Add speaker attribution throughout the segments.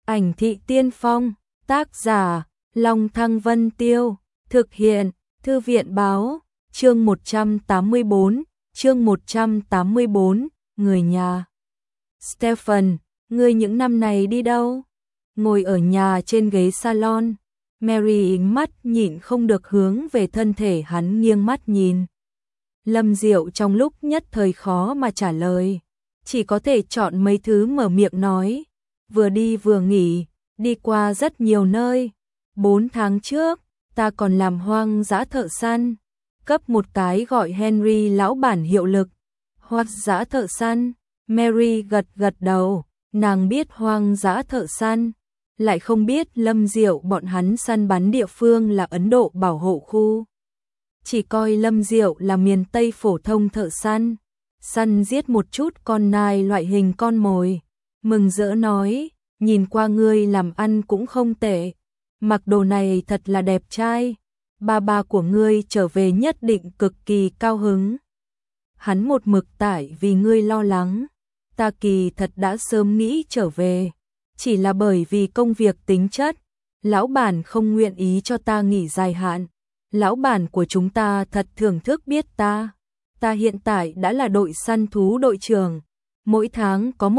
Speaker 1: Ảnh thị tiên phong, tác giả, Long Thăng Vân Tiêu, thực hiện, Thư viện báo, chương 184, người nhà. Stephen, ngươi những năm này đi đâu? Ngồi ở nhà trên ghế salon, Mary mắt nhịn không được hướng về thân thể hắn nghiêng mắt nhìn. Lâm Diệu trong lúc nhất thời khó mà trả lời, chỉ có thể chọn mấy thứ mở miệng nói. Vừa đi vừa nghỉ, đi qua rất nhiều nơi. 4 tháng trước, ta còn làm hoang dã thợ săn, cấp một cái gọi Henry lão bản hiệu lực. Hoang dã thợ săn, Mary gật gật đầu, nàng biết hoang dã thợ săn, lại không biết Lâm Diệu bọn hắn săn bắn địa phương là Ấn Độ bảo hộ khu. Chỉ coi Lâm Diệu là miền Tây phổ thông thợ săn, săn giết một chút con nai loại hình con mồi. Mừng rỡ nói, nhìn qua ngươi làm ăn cũng không tệ, mặc đồ này thật là đẹp trai, ba của ngươi trở về nhất định cực kỳ cao hứng. Hắn một mực tại vì ngươi lo lắng, ta kỳ thật đã sớm nghĩ trở về, chỉ là bởi vì công việc tính chất, lão bản không nguyện ý cho ta nghỉ dài hạn. Lão bản của chúng ta thật thưởng thức biết ta hiện tại đã là đội săn thú đội trưởng, mỗi tháng có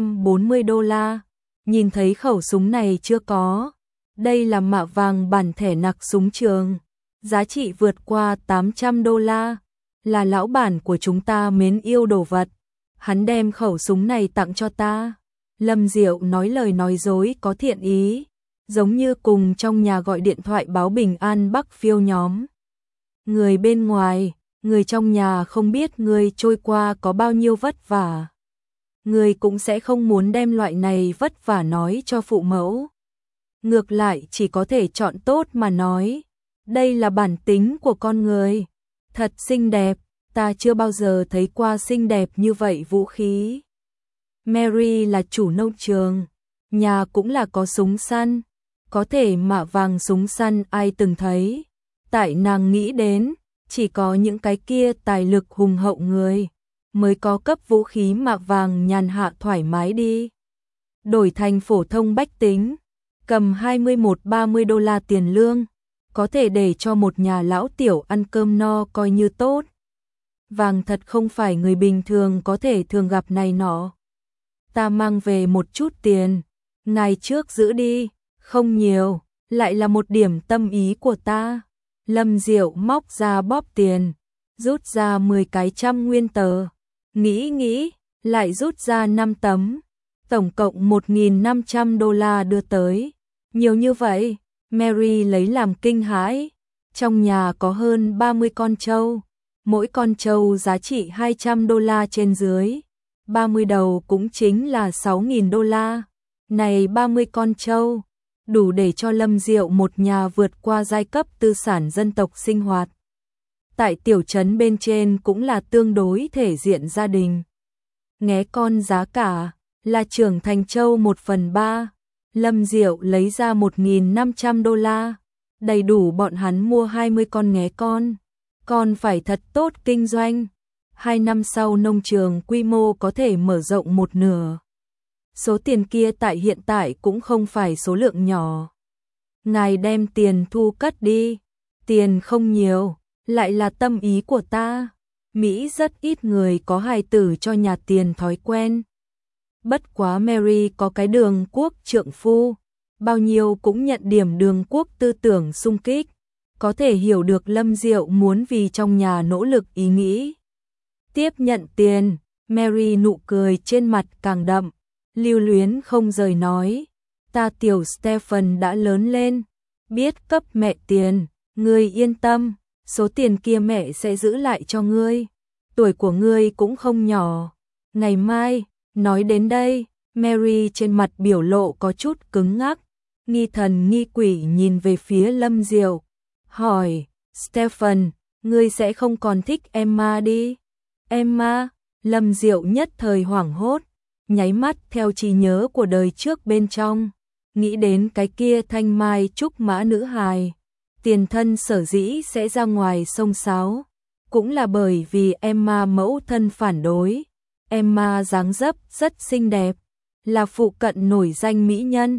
Speaker 1: $140. Nhìn thấy khẩu súng này chưa có? Đây là mạ vàng bản thẻ nặc súng trường, giá trị vượt qua $800, là lão bản của chúng ta mến yêu đồ vật. Hắn đem khẩu súng này tặng cho ta. Lâm Diệu nói lời nói dối có thiện ý, giống như cùng trong nhà gọi điện thoại báo bình an Bắc Phiêu nhóm. Người bên ngoài, người trong nhà không biết người trôi qua có bao nhiêu vất vả. Người cũng sẽ không muốn đem loại này vất vả nói cho phụ mẫu. Ngược lại chỉ có thể chọn tốt mà nói. Đây là bản tính của con người. Thật xinh đẹp, ta chưa bao giờ thấy qua xinh đẹp như vậy vũ khí. Mary là chủ nông trường, nhà cũng là có súng săn. Có thể mạ vàng súng săn ai từng thấy. Tại nàng nghĩ đến, chỉ có những cái kia tài lực hùng hậu người mới có cấp vũ khí mạ vàng nhàn hạ thoải mái đi. Đổi thành phổ thông bách tính, cầm $21-30 tiền lương, có thể để cho một nhà lão tiểu ăn cơm no coi như tốt. Vàng thật không phải người bình thường có thể thường gặp này nọ. Ta mang về một chút tiền, ngài trước giữ đi, không nhiều, lại là một điểm tâm ý của ta. Lâm Diệu móc ra bóp tiền, rút ra 10 cái trăm nguyên tờ. Nghĩ, lại rút ra 5 tấm, tổng cộng $1.500 đưa tới. Nhiều như vậy, Mary lấy làm kinh hãi. Trong nhà có hơn 30 con trâu, mỗi con trâu giá trị $200 trên dưới. 30 đầu cũng chính là $6.000. Này 30 con trâu, đủ để cho Lâm Diệu một nhà vượt qua giai cấp tư sản dân tộc sinh hoạt. Tại tiểu trấn bên trên cũng là tương đối thể diện gia đình. Nghé con giá cả là trưởng thành châu 1/3. Lâm Diệu lấy ra $1.500, đầy đủ bọn hắn mua 20 con nghé con. Còn phải thật tốt kinh doanh. 2 năm sau nông trường quy mô có thể mở rộng một nửa. Số tiền kia tại hiện tại cũng không phải số lượng nhỏ. Ngài đem tiền thu cất đi. Tiền không nhiều, lại là tâm ý của ta. Mỹ rất ít người có hài tử cho nhà tiền thói quen. Bất quá Mary có cái đường quốc trượng phu, bao nhiêu cũng nhận điểm đường quốc tư tưởng sung kích, có thể hiểu được Lâm Diệu muốn vì trong nhà nỗ lực ý nghĩ. Tiếp nhận tiền, Mary nụ cười trên mặt càng đậm, lưu luyến không rời nói, ta tiểu Stephen đã lớn lên, biết cấp mẹ tiền, ngươi yên tâm, số tiền kia mẹ sẽ giữ lại cho ngươi, tuổi của ngươi cũng không nhỏ, ngày mai. Nói đến đây, Mary trên mặt biểu lộ có chút cứng ngắc, nghi thần nghi quỷ nhìn về phía Lâm Diệu, hỏi, Stephen, ngươi sẽ không còn thích Emma đi? Emma? Lâm Diệu nhất thời hoảng hốt, nháy mắt theo trí nhớ của đời trước bên trong, nghĩ đến cái kia thanh mai trúc mã nữ hài, tiền thân sở dĩ sẽ ra ngoài xông xáo, cũng là bởi vì Emma mẫu thân phản đối. Emma dáng dấp rất xinh đẹp, là phụ cận nổi danh mỹ nhân,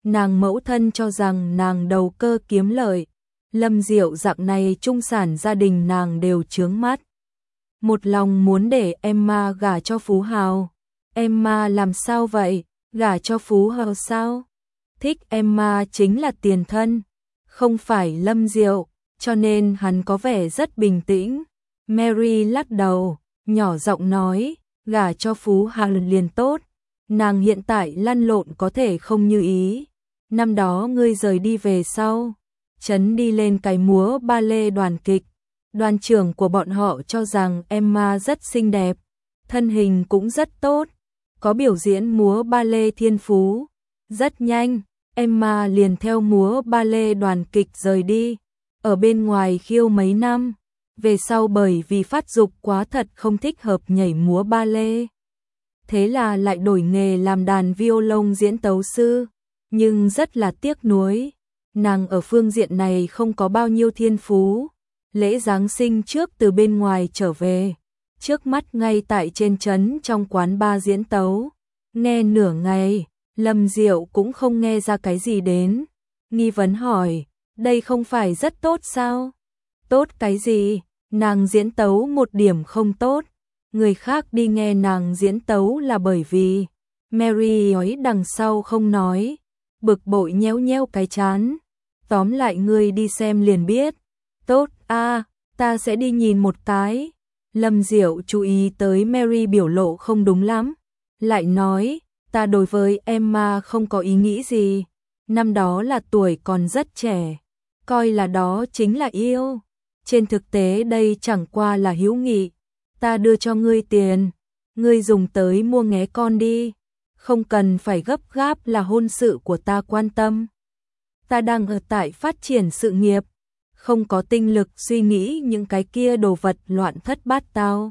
Speaker 1: Nàng mẫu thân cho rằng nàng đầu cơ kiếm lợi. Lâm Diệu dạng này trung sản gia đình nàng đều chướng mắt. Một lòng muốn để Emma gả cho Phú Hào. Emma làm sao vậy? Gả cho Phú Hào sao? Thích Emma chính là tiền thân, không phải Lâm Diệu, cho nên hắn có vẻ rất bình tĩnh. Mary lắc đầu, nhỏ giọng nói, gả cho Phú Hào liền tốt. Nàng hiện tại lăn lộn có thể không như ý. Năm đó ngươi rời đi về sau, Trấn đi lên cái múa ba lê đoàn kịch. Đoàn trưởng của bọn họ cho rằng Emma rất xinh đẹp, thân hình cũng rất tốt, có biểu diễn múa ba lê thiên phú. Rất nhanh, Emma liền theo múa ba lê đoàn kịch rời đi, ở bên ngoài khiêu mấy năm, về sau bởi vì phát dục quá thật không thích hợp nhảy múa ba lê. Thế là lại đổi nghề làm đàn violon diễn tấu sư, nhưng rất là tiếc nuối, nàng ở phương diện này không có bao nhiêu thiên phú. Lễ Giáng sinh trước từ bên ngoài trở về, trước mắt ngay tại trên trấn trong quán bar diễn tấu, nghe nửa ngày, Lâm Diệu cũng không nghe ra cái gì đến, nghi vấn hỏi, đây không phải rất tốt sao? Tốt cái gì? Nàng diễn tấu một điểm không tốt, người khác đi nghe nàng diễn tấu là bởi vì Mary ói đằng sau không nói, bực bội nhéo nhéo cái trán, tóm lại ngươi đi xem liền biết. Tốt a, ta sẽ đi nhìn một cái. Lâm Diệu chú ý tới Mary biểu lộ không đúng lắm, lại nói, ta đối với Emma không có ý nghĩ gì, năm đó là tuổi còn rất trẻ, coi là đó chính là yêu. Trên thực tế đây chẳng qua là hữu nghị, ta đưa cho ngươi tiền, ngươi dùng tới mua nghé con đi, không cần phải gấp gáp là hôn sự của ta quan tâm. Ta đang ở tại phát triển sự nghiệp, không có tinh lực suy nghĩ những cái kia đồ vật loạn thất bát tao.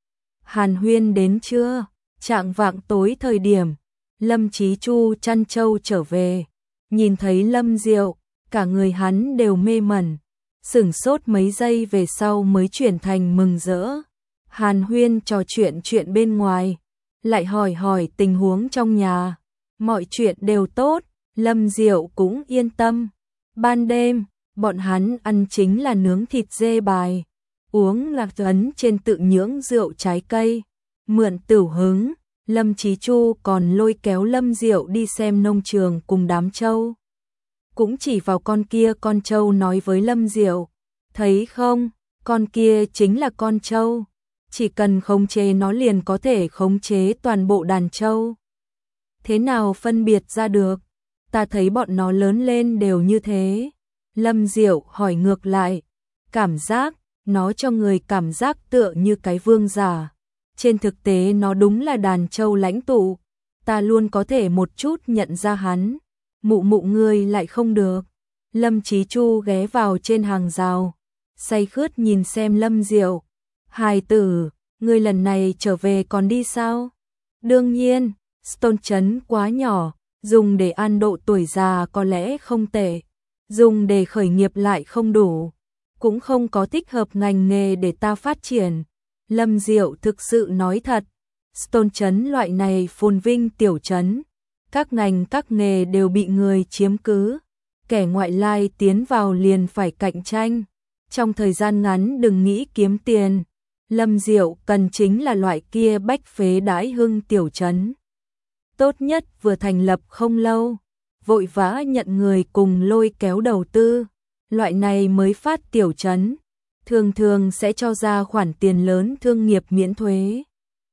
Speaker 1: Hàn huyên đến trưa, chạng vạng tối thời điểm, Lâm Chí Chu chăn trâu trở về, nhìn thấy Lâm Diệu, cả người hắn đều mê mẩn, sửng sốt mấy giây về sau mới chuyển thành mừng rỡ. Hàn huyên trò chuyện bên ngoài, lại hỏi tình huống trong nhà, mọi chuyện đều tốt, Lâm Diệu cũng yên tâm. Ban đêm, bọn hắn ăn chính là nướng thịt dê bài, uống lạc ấn trên tự nhưỡng rượu trái cây, mượn tửu hứng. Lâm Chí Chu còn lôi kéo Lâm Diệu đi xem nông trường cùng đám trâu. Cũng chỉ vào con trâu nói với Lâm Diệu, thấy không, con kia chính là con trâu, chỉ cần khống chế nó liền có thể khống chế toàn bộ đàn trâu. Thế nào phân biệt ra được, ta thấy bọn nó lớn lên đều như thế. Lâm Diệu hỏi ngược lại, cảm giác, nó cho người cảm giác tựa như cái vương giả. Trên thực tế nó đúng là đàn trâu lãnh tụ, ta luôn có thể một chút nhận ra hắn, mụ ngươi lại không được. Lâm Chí Chu ghé vào trên hàng rào, say khướt nhìn xem Lâm Diệu. Hài tử, ngươi lần này trở về còn đi sao? Đương nhiên, Stone Trấn quá nhỏ, dùng để an độ tuổi già có lẽ không tệ, dùng để khởi nghiệp lại không đủ, cũng không có thích hợp ngành nghề để ta phát triển. Lâm Diệu thực sự nói thật, Stone Trấn loại này phồn vinh tiểu trấn, các ngành các nghề đều bị người chiếm cứ, kẻ ngoại lai tiến vào liền phải cạnh tranh, trong thời gian ngắn đừng nghĩ kiếm tiền. Lâm Diệu cần chính là loại kia bách phế đãi hưng tiểu trấn. Tốt nhất vừa thành lập không lâu, vội vã nhận người cùng lôi kéo đầu tư, loại này mới phát tiểu trấn, thường sẽ cho ra khoản tiền lớn thương nghiệp miễn thuế.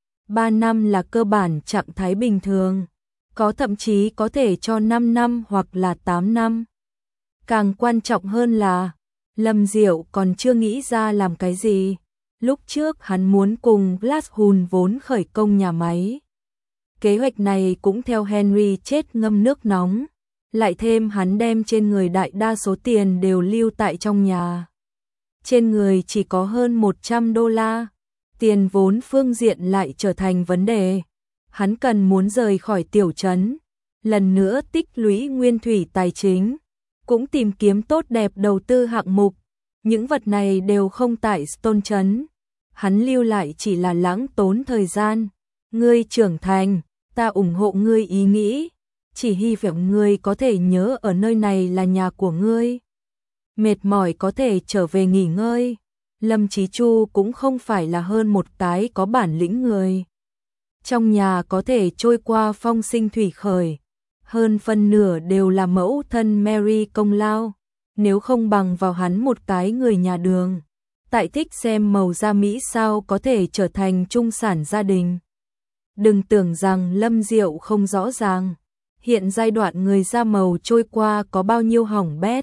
Speaker 1: 3 năm là cơ bản trạng thái bình thường, có thậm chí có thể cho 5 năm hoặc là 8 năm. Càng quan trọng hơn là, Lâm Diệu còn chưa nghĩ ra làm cái gì. Lúc trước hắn muốn cùng Glasshoon vốn khởi công nhà máy. Kế hoạch này cũng theo Henry chết ngâm nước nóng, lại thêm hắn đem trên người đại đa số tiền đều lưu tại trong nhà. Trên người chỉ có hơn 100 đô la, tiền vốn phương diện lại trở thành vấn đề. Hắn cần muốn rời khỏi tiểu trấn, lần nữa tích lũy nguyên thủy tài chính, cũng tìm kiếm tốt đẹp đầu tư hạng mục. Những vật này đều không tại Stone Trấn, hắn lưu lại chỉ là lãng tốn thời gian. Ngươi trưởng thành, ta ủng hộ ngươi ý nghĩ, chỉ hy vọng ngươi có thể nhớ ở nơi này là nhà của ngươi. Mệt mỏi có thể trở về nghỉ ngơi. Lâm Chí Chu cũng không phải là hơn một cái có bản lĩnh người. Trong nhà có thể trôi qua phong sinh thủy khởi, hơn phân nửa đều là mẫu thân Mary công lao, nếu không bằng vào hắn một cái người nhà đường. Tại thích xem màu da Mỹ sao có thể trở thành trung sản gia đình. Đừng tưởng rằng Lâm Diệu không rõ ràng, hiện giai đoạn người da màu trôi qua có bao nhiêu hỏng bét.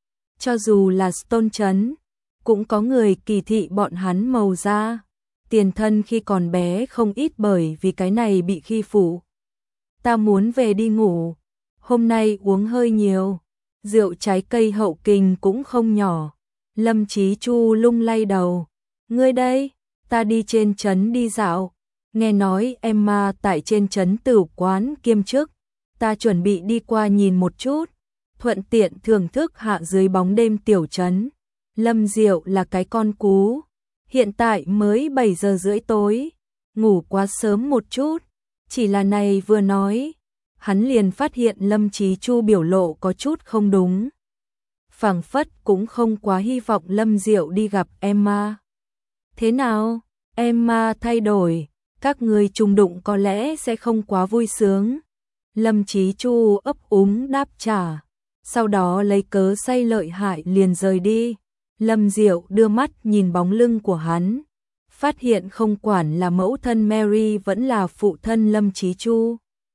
Speaker 1: Cho dù là Stone Trấn, cũng có người kỳ thị bọn hắn màu da. Tiền thân khi còn bé không ít bởi vì cái này bị khi phụ. Ta muốn về đi ngủ, hôm nay uống hơi nhiều, rượu trái cây hậu kình cũng không nhỏ. Lâm Chí Chu lung lay đầu, ngươi đây, ta đi trên trấn đi dạo, nghe nói Emma tại trên trấn tử quán kiêm chức, ta chuẩn bị đi qua nhìn một chút, thuận tiện thưởng thức hạ dưới bóng đêm tiểu trấn. Lâm Diệu là cái con cú, hiện tại mới 7 giờ rưỡi tối, ngủ quá sớm một chút, chỉ là này vừa nói, hắn liền phát hiện Lâm Chí Chu biểu lộ có chút không đúng. Phảng phất cũng không quá hy vọng Lâm Diệu đi gặp Emma. Thế nào? Emma thay đổi, các người trùng đụng có lẽ sẽ không quá vui sướng. Lâm Chí Chu ấp úng đáp trả, sau đó lấy cớ say lợi hại liền rời đi. Lâm Diệu đưa mắt nhìn bóng lưng của hắn, phát hiện không quản là mẫu thân Mary vẫn là phụ thân Lâm Chí Chu,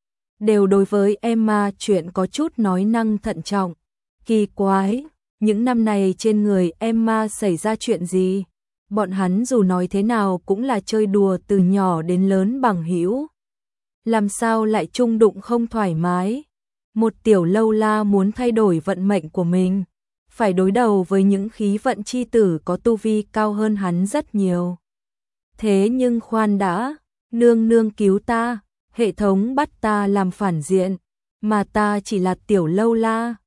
Speaker 1: đều đối với Emma chuyện có chút nói năng thận trọng. Kỳ quái, những năm này trên người Emma xảy ra chuyện gì? Bọn hắn dù nói thế nào cũng là chơi đùa từ nhỏ đến lớn bằng hữu, làm sao lại chung đụng không thoải mái? Một tiểu lâu la muốn thay đổi vận mệnh của mình, phải đối đầu với những khí vận chi tử có tu vi cao hơn hắn rất nhiều. Thế nhưng khoan đã, nương nương cứu ta, hệ thống bắt ta làm phản diện, mà ta chỉ là tiểu lâu la,